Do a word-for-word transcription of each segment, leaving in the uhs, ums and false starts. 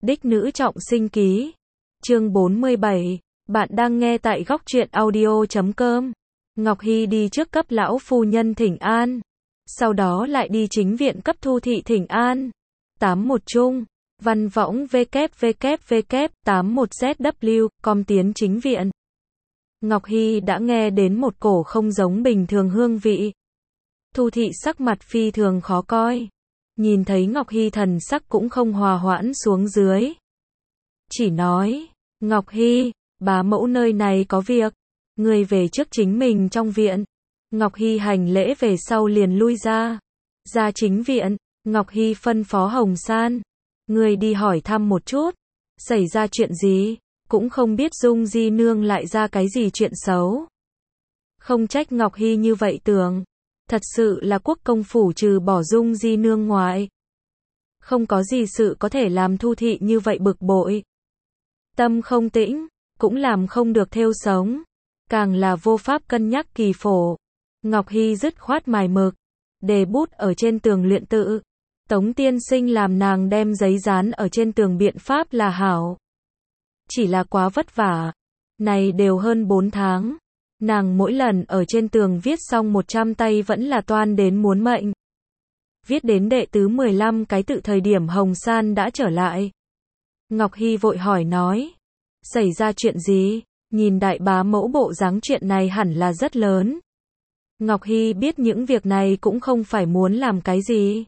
Đích nữ trọng sinh ký. Chương bốn mươi bảy. Bạn đang nghe tại góc truyện audio chấm com. Ngọc Hy đi trước cấp lão phu nhân thỉnh an. Sau đó lại đi chính viện cấp Thu thị thỉnh an. tám một chung. Văn võng www tám một z w com tiến chính viện. Ngọc Hy đã nghe đến một cổ không giống bình thường hương vị. Thu thị sắc mặt phi thường khó coi. Nhìn thấy Ngọc Hy thần sắc cũng không hòa hoãn xuống dưới. Chỉ nói, Ngọc Hy, bá mẫu nơi này có việc. Người về trước chính mình trong viện. Ngọc Hy hành lễ về sau liền lui ra. Ra chính viện, Ngọc Hy phân phó Hồng San. Người đi hỏi thăm một chút. Xảy ra chuyện gì? Cũng không biết Dung Di Nương lại ra cái gì chuyện xấu. Không trách Ngọc Hy như vậy tưởng. Thật sự là quốc công phủ trừ bỏ Dung Di Nương ngoại. Không có gì sự có thể làm Thu thị như vậy bực bội. Tâm không tĩnh, cũng làm không được thêu sống. Càng là vô pháp cân nhắc kỳ phổ. Ngọc Hy dứt khoát mài mực. Đề bút ở trên tường luyện tự. Tống tiên sinh làm nàng đem giấy dán ở trên tường biện pháp là hảo. Chỉ là quá vất vả. Này đều hơn bốn tháng. Nàng mỗi lần ở trên tường viết xong một trăm tay vẫn là toan đến muốn mệnh. Viết đến đệ tứ mười lăm cái tự thời điểm Hồng San đã trở lại. Ngọc Hy vội hỏi nói. Xảy ra chuyện gì? Nhìn đại bá mẫu bộ dáng chuyện này hẳn là rất lớn. Ngọc Hy biết những việc này cũng không phải muốn làm cái gì.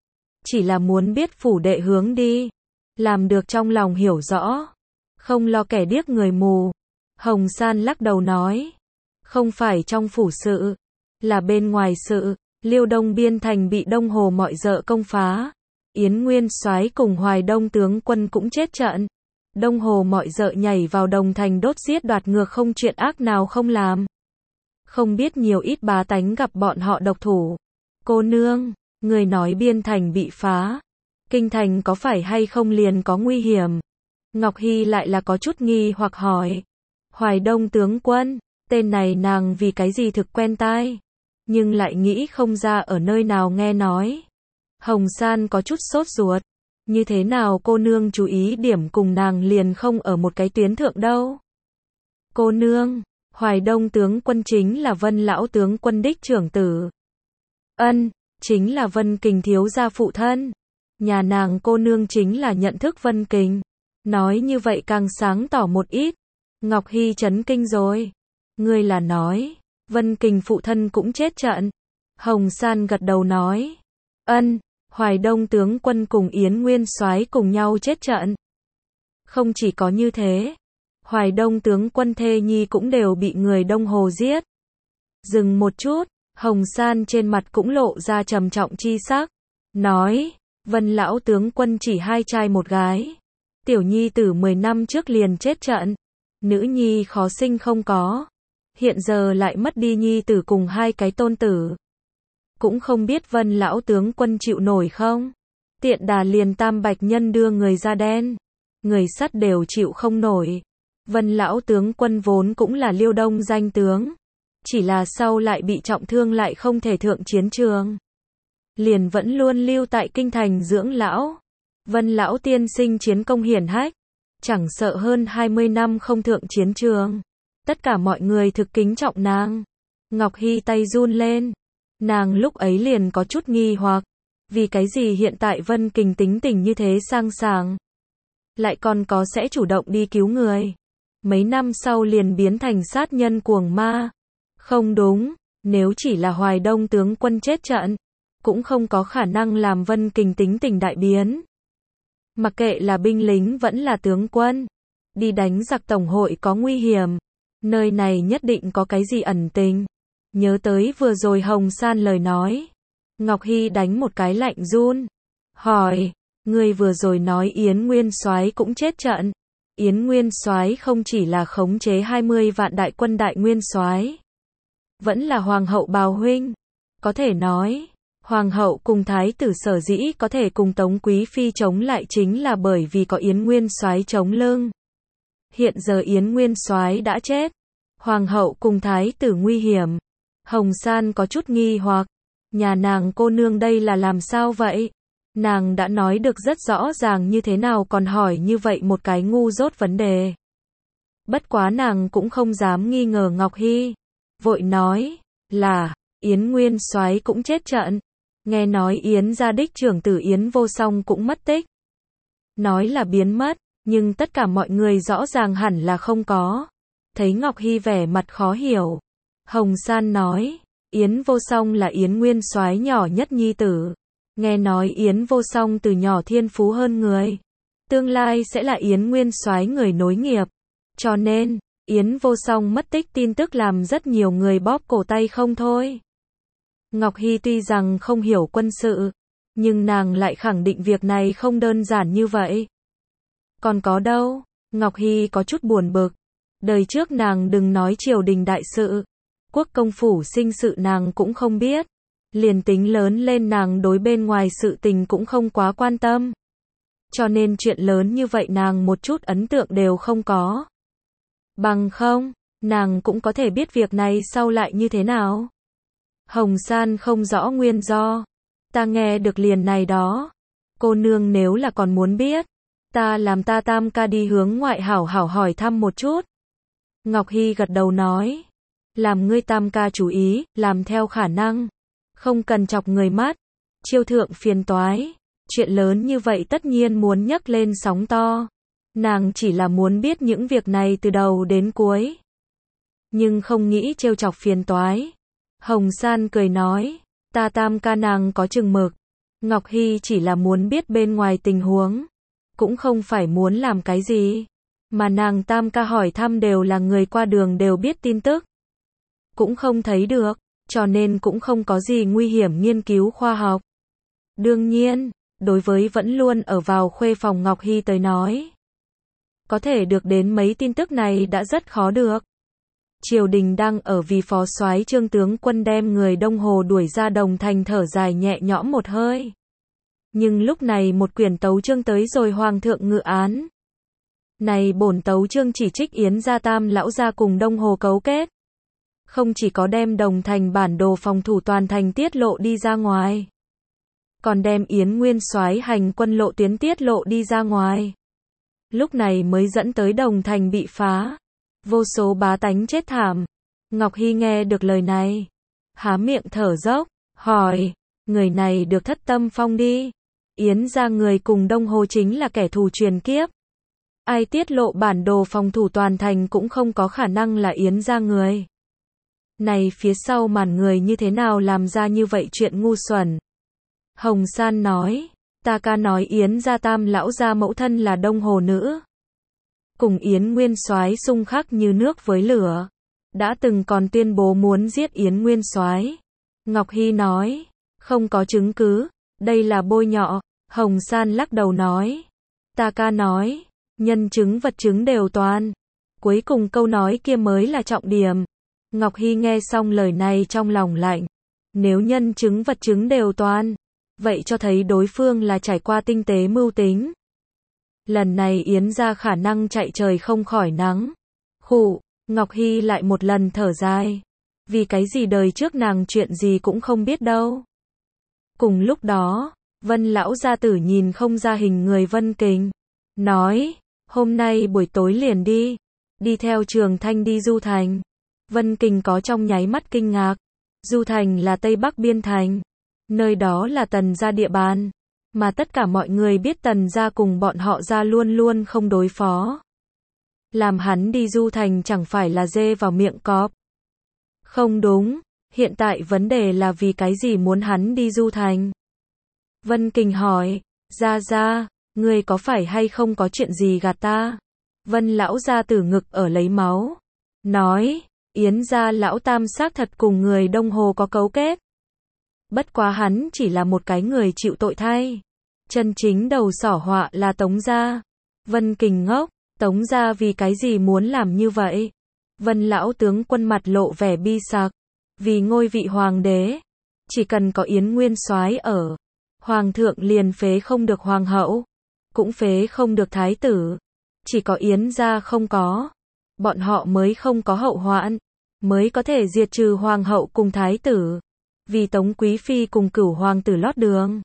Chỉ là muốn biết phủ đệ hướng đi. Làm được trong lòng hiểu rõ. Không lo kẻ điếc người mù. Hồng San lắc đầu nói. Không phải trong phủ sự. Là bên ngoài sự. Liêu Đông Biên thành bị Đông Hồ mọi dợ công phá. Yến Nguyên Soái cùng Hoài Đông tướng quân cũng chết trận. Đông Hồ mọi dợ nhảy vào Đồng Thành đốt giết đoạt ngược không chuyện ác nào không làm. Không biết nhiều ít bá tánh gặp bọn họ độc thủ. Cô nương, người nói Biên thành bị phá. Kinh thành có phải hay không liền có nguy hiểm? Ngọc Hy lại là có chút nghi hoặc hỏi. Hoài Đông tướng quân, tên này nàng vì cái gì thực quen tai. Nhưng lại nghĩ không ra ở nơi nào nghe nói. Hồng San có chút sốt ruột. Như thế nào cô nương chú ý điểm cùng nàng liền không ở một cái tuyến thượng đâu. Cô nương, Hoài Đông tướng quân chính là Vân lão tướng quân đích trưởng tử. Ân, chính là Vân Kình thiếu gia phụ thân. Nhà nàng cô nương chính là nhận thức Vân Kình. Nói như vậy càng sáng tỏ một ít. Ngọc Hy chấn kinh rồi. Ngươi là nói, Vân Kình phụ thân cũng chết trận. Hồng San gật đầu nói. Ân, Hoài Đông tướng quân cùng Yến Nguyên Soái cùng nhau chết trận. Không chỉ có như thế. Hoài Đông tướng quân thê nhi cũng đều bị người Đông Hồ giết. Dừng một chút, Hồng San trên mặt cũng lộ ra trầm trọng chi sắc. Nói, Vân lão tướng quân chỉ hai trai một gái. Tiểu nhi tử mười năm trước liền chết trận. Nữ nhi khó sinh không có. Hiện giờ lại mất đi nhi tử cùng hai cái tôn tử. Cũng không biết Vân lão tướng quân chịu nổi không? Tiện đà liền tam bạch nhân đưa người da đen. Người sắt đều chịu không nổi. Vân lão tướng quân vốn cũng là Liêu Đông danh tướng. Chỉ là sau lại bị trọng thương lại không thể thượng chiến trường. Liền vẫn luôn lưu tại kinh thành dưỡng lão. Vân lão tiên sinh chiến công hiển hách. Chẳng sợ hơn hai mươi năm không thượng chiến trường. Tất cả mọi người thực kính trọng nàng. Ngọc Hy tay run lên. Nàng lúc ấy liền có chút nghi hoặc. Vì cái gì hiện tại Vân Kình tính tình như thế sang sảng. Lại còn có sẽ chủ động đi cứu người. Mấy năm sau liền biến thành sát nhân cuồng ma. Không đúng, nếu chỉ là Hoài Đông tướng quân chết trận. Cũng không có khả năng làm Vân Kình tính tình đại biến. Mặc kệ là binh lính vẫn là tướng quân. Đi đánh giặc tổng hội có nguy hiểm. Nơi này nhất định có cái gì ẩn tình. Nhớ tới vừa rồi Hồng San lời nói. Ngọc Hy đánh một cái lạnh run. Hỏi, người vừa rồi nói Yến Nguyên Soái cũng chết trận. Yến Nguyên Soái không chỉ là khống chế hai mươi vạn đại quân đại nguyên soái. Vẫn là hoàng hậu bào huynh. Có thể nói, hoàng hậu cùng thái tử sở dĩ có thể cùng Tống Quý Phi chống lại chính là bởi vì có Yến Nguyên Soái chống lưng. Hiện giờ Yến Nguyên Soái đã chết. Hoàng hậu cùng thái tử nguy hiểm. Hồng San có chút nghi hoặc. Nhà nàng cô nương đây là làm sao vậy? Nàng đã nói được rất rõ ràng như thế nào còn hỏi như vậy một cái ngu dốt vấn đề. Bất quá nàng cũng không dám nghi ngờ Ngọc Hy. Vội nói, là, Yến Nguyên Soái cũng chết trận. Nghe nói Yến gia đích trưởng tử Yến Vô Song cũng mất tích. Nói là biến mất, nhưng tất cả mọi người rõ ràng hẳn là không có. Thấy Ngọc Hy vẻ mặt khó hiểu. Hồng San nói, Yến Vô Song là Yến Nguyên Soái nhỏ nhất nhi tử. Nghe nói Yến Vô Song từ nhỏ thiên phú hơn người. Tương lai sẽ là Yến Nguyên Soái người nối nghiệp. Cho nên, Yến Vô Song mất tích tin tức làm rất nhiều người bóp cổ tay không thôi. Ngọc Hy tuy rằng không hiểu quân sự, nhưng nàng lại khẳng định việc này không đơn giản như vậy. Còn có đâu, Ngọc Hy có chút buồn bực. Đời trước nàng đừng nói triều đình đại sự, quốc công phủ sinh sự nàng cũng không biết. Liền tính lớn lên nàng đối bên ngoài sự tình cũng không quá quan tâm. Cho nên chuyện lớn như vậy nàng một chút ấn tượng đều không có. Bằng không, nàng cũng có thể biết việc này sau lại như thế nào. Hồng San không rõ nguyên do. Ta nghe được liền này đó. Cô nương nếu là còn muốn biết, ta làm ta tam ca đi hướng ngoại hảo hảo hỏi thăm một chút. Ngọc Hy gật đầu nói. Làm ngươi tam ca chú ý, làm theo khả năng. Không cần chọc người mắt. Chiêu thượng phiền toái. Chuyện lớn như vậy tất nhiên muốn nhấc lên sóng to. Nàng chỉ là muốn biết những việc này từ đầu đến cuối. Nhưng không nghĩ trêu chọc phiền toái. Hồng San cười nói. Ta tam ca nàng có chừng mực. Ngọc Hy chỉ là muốn biết bên ngoài tình huống. Cũng không phải muốn làm cái gì. Mà nàng tam ca hỏi thăm đều là người qua đường đều biết tin tức. Cũng không thấy được. Cho nên cũng không có gì nguy hiểm nghiên cứu khoa học. Đương nhiên, đối với vẫn luôn ở vào khuê phòng Ngọc Hy tới nói. Có thể được đến mấy tin tức này đã rất khó được. Triều đình đang ở vì phó soái Trương tướng quân đem người Đông Hồ đuổi ra Đồng Thành thở dài nhẹ nhõm một hơi. Nhưng lúc này một quyển tấu chương tới rồi hoàng thượng ngự án. Này bổn tấu chương chỉ trích Yến gia tam lão gia cùng Đông Hồ cấu kết. Không chỉ có đem Đồng Thành bản đồ phòng thủ toàn thành tiết lộ đi ra ngoài. Còn đem Yến Nguyên Soái hành quân lộ tuyến tiết lộ đi ra ngoài. Lúc này mới dẫn tới Đồng Thành bị phá. Vô số bá tánh chết thảm. Ngọc Hy nghe được lời này. Há miệng thở dốc. Hỏi. Người này được thất tâm phong đi. Yến gia người cùng Đông Hồ chính là kẻ thù truyền kiếp. Ai tiết lộ bản đồ phòng thủ toàn thành cũng không có khả năng là Yến gia người. Này phía sau màn người như thế nào làm ra như vậy chuyện ngu xuẩn. Hồng San nói. Ta ca nói Yến gia tam lão gia mẫu thân là Đông Hồ nữ. Cùng Yến Nguyên Soái xung khắc như nước với lửa. Đã từng còn tuyên bố muốn giết Yến Nguyên Soái. Ngọc Hy nói. Không có chứng cứ. Đây là bôi nhọ. Hồng San lắc đầu nói. Ta ca nói. Nhân chứng vật chứng đều toàn. Cuối cùng câu nói kia mới là trọng điểm. Ngọc Hy nghe xong lời này trong lòng lạnh. Nếu nhân chứng vật chứng đều toàn. Vậy cho thấy đối phương là trải qua tinh tế mưu tính. Lần này Yến gia khả năng chạy trời không khỏi nắng. Khụ, Ngọc Hy lại một lần thở dài. Vì cái gì đời trước nàng chuyện gì cũng không biết đâu. Cùng lúc đó, Vân lão gia tử nhìn không ra hình người Vân Kình. Nói, hôm nay buổi tối liền đi. Đi theo Trường Thanh đi Du Thành. Vân Kình có trong nháy mắt kinh ngạc. Du Thành là Tây Bắc biên thành. Nơi đó là Tần gia địa bàn. Mà tất cả mọi người biết Tần gia cùng bọn họ gia luôn luôn không đối phó. Làm hắn đi Du Thành chẳng phải là dê vào miệng cọp. Không đúng, hiện tại vấn đề là vì cái gì muốn hắn đi Du Thành? Vân Kình hỏi, gia gia, ngươi có phải hay không có chuyện gì gạt ta? Vân lão gia tử ngực ở lấy máu. Nói, Yến gia lão tam xác thật cùng người Đông Hồ có cấu kết. Bất quá hắn chỉ là một cái người chịu tội thay. Chân chính đầu xỏ họa là Tống gia. Vân Kình ngốc, Tống gia vì cái gì muốn làm như vậy? Vân lão tướng quân mặt lộ vẻ bi sặc. Vì ngôi vị hoàng đế, chỉ cần có Yến Nguyên Soái ở, hoàng thượng liền phế không được hoàng hậu, cũng phế không được thái tử. Chỉ có Yến gia không có, bọn họ mới không có hậu hoạn, mới có thể diệt trừ hoàng hậu cùng thái tử. Vì Tống quý phi cùng cửu hoàng tử lót đường.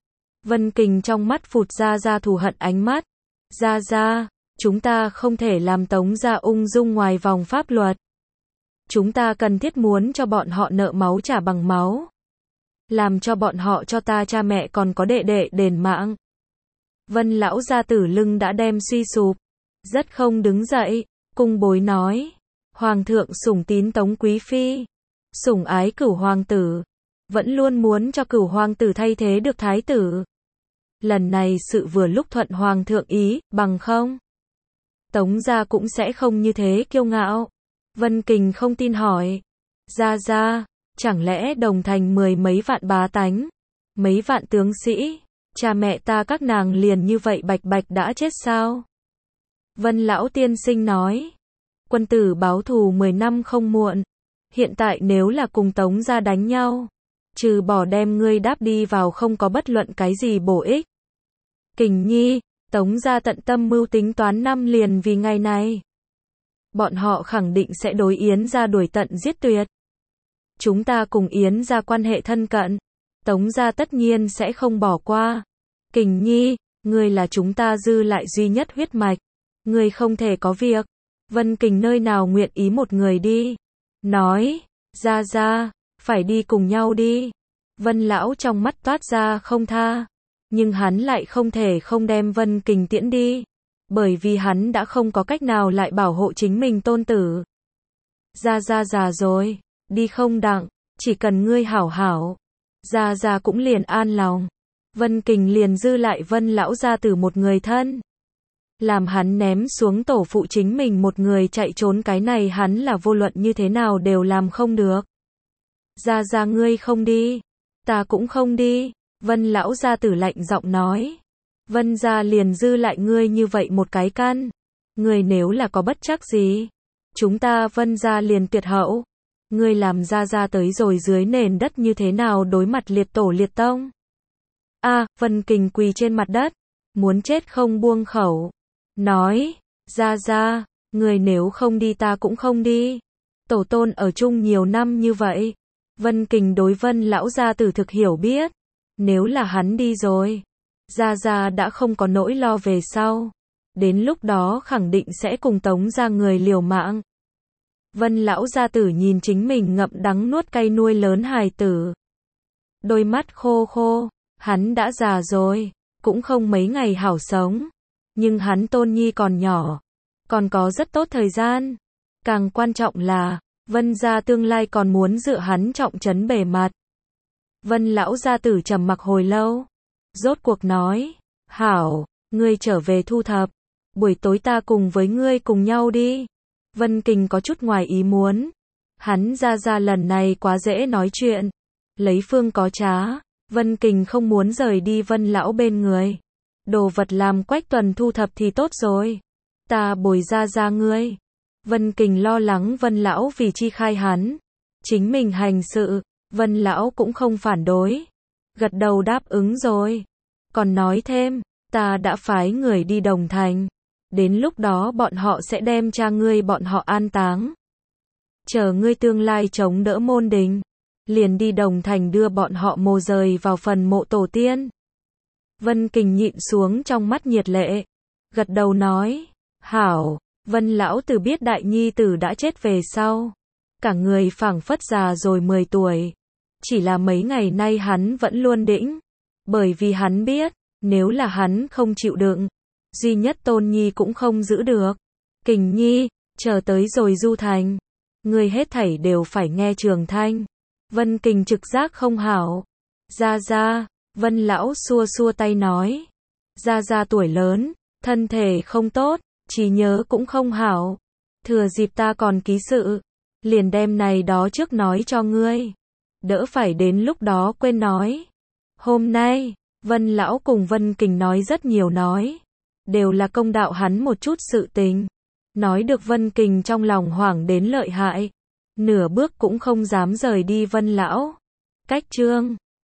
Vân Kình trong mắt phụt ra ra thù hận ánh mắt. Ra ra, chúng ta không thể làm Tống gia ung dung ngoài vòng pháp luật. Chúng ta cần thiết muốn cho bọn họ nợ máu trả bằng máu. Làm cho bọn họ cho ta cha mẹ còn có đệ đệ đền mạng. Vân lão gia tử lưng đã đem suy sụp. Rất không đứng dậy, cung bối nói. Hoàng thượng sủng tín Tống quý phi. Sủng ái cửu hoàng tử. Vẫn luôn muốn cho cửu hoàng tử thay thế được thái tử. Lần này sự vừa lúc thuận hoàng thượng ý, bằng không. Tống gia cũng sẽ không như thế kiêu ngạo. Vân Kình không tin hỏi. Gia gia, chẳng lẽ Đồng Thành mười mấy vạn bá tánh, mấy vạn tướng sĩ, cha mẹ ta các nàng liền như vậy bạch bạch đã chết sao? Vân lão tiên sinh nói. Quân tử báo thù mười năm không muộn. Hiện tại nếu là cùng Tống gia đánh nhau, trừ bỏ đem ngươi đáp đi vào không có bất luận cái gì bổ ích. Kình nhi, Tống gia tận tâm mưu tính toán năm liền vì ngày này. Bọn họ khẳng định sẽ đối Yến gia đuổi tận giết tuyệt. Chúng ta cùng Yến gia quan hệ thân cận. Tống gia tất nhiên sẽ không bỏ qua. Kình nhi, ngươi là chúng ta dư lại duy nhất huyết mạch. Ngươi không thể có việc. Vân Kình nơi nào nguyện ý một người đi. Nói, ra ra, phải đi cùng nhau đi. Vân lão trong mắt toát ra không tha. Nhưng hắn lại không thể không đem Vân Kình tiễn đi. Bởi vì hắn đã không có cách nào lại bảo hộ chính mình tôn tử. Ra ra già rồi, đi không đặng, chỉ cần ngươi hảo hảo. Ra ra cũng liền an lòng. Vân Kình liền dư lại Vân lão gia tử một người thân. Làm hắn ném xuống tổ phụ chính mình một người chạy trốn, cái này hắn là vô luận như thế nào đều làm không được. Ra ra ngươi không đi, ta cũng không đi. Vân lão gia tử lạnh giọng nói. Vân gia liền dư lại ngươi như vậy một cái căn. Ngươi nếu là có bất trắc gì, chúng ta Vân gia liền tuyệt hậu. Ngươi làm ra ra tới rồi dưới nền đất như thế nào đối mặt liệt tổ liệt tông. A, à, Vân Kình quỳ trên mặt đất, muốn chết không buông khẩu. Nói, ra ra, ngươi nếu không đi ta cũng không đi. Tổ tôn ở chung nhiều năm như vậy. Vân Kình đối Vân lão gia tử thực hiểu biết. Nếu là hắn đi rồi, Gia Gia đã không có nỗi lo về sau. Đến lúc đó khẳng định sẽ cùng Tống gia người liều mạng. Vân lão gia tử nhìn chính mình ngậm đắng nuốt cay nuôi lớn hài tử. Đôi mắt khô khô, hắn đã già rồi, cũng không mấy ngày hảo sống. Nhưng hắn tôn nhi còn nhỏ, còn có rất tốt thời gian. Càng quan trọng là, Vân gia tương lai còn muốn dựa hắn trọng trấn bề mặt. Vân lão gia tử trầm mặc hồi lâu. Rốt cuộc nói, hảo, ngươi trở về thu thập. Buổi tối ta cùng với ngươi cùng nhau đi. Vân Kình có chút ngoài ý muốn. Hắn ra ra lần này quá dễ nói chuyện. Lấy phương có trá. Vân Kình không muốn rời đi Vân lão bên người. Đồ vật làm Quách Tuần thu thập thì tốt rồi. Ta bồi ra ra ngươi. Vân Kình lo lắng Vân lão vì chi khai hắn. Chính mình hành sự, Vân lão cũng không phản đối. Gật đầu đáp ứng rồi. Còn nói thêm, ta đã phái người đi Đồng Thành. Đến lúc đó bọn họ sẽ đem cha ngươi bọn họ an táng. Chờ ngươi tương lai chống đỡ môn đình. Liền đi Đồng Thành đưa bọn họ mồ rời vào phần mộ tổ tiên. Vân Kình nhịn xuống trong mắt nhiệt lệ. Gật đầu nói, hảo. Vân lão tử biết đại nhi tử đã chết về sau. Cả người phảng phất già rồi mười tuổi. Chỉ là mấy ngày nay hắn vẫn luôn đĩnh. Bởi vì hắn biết, nếu là hắn không chịu đựng, duy nhất tôn nhi cũng không giữ được. Kình nhi, chờ tới rồi Du Thành. Người hết thảy đều phải nghe Trường Thanh. Vân Kình trực giác không hảo. Ra ra, Vân lão xua xua tay nói. Ra ra tuổi lớn, thân thể không tốt, trí nhớ cũng không hảo. Thừa dịp ta còn ký sự, liền đem này đó trước nói cho ngươi. Đỡ phải đến lúc đó quên nói. Hôm nay, Vân lão cùng Vân Kình nói rất nhiều nói. Đều là công đạo hắn một chút sự tình. Nói được Vân Kình trong lòng hoảng đến lợi hại. Nửa bước cũng không dám rời đi Vân lão. Cách chương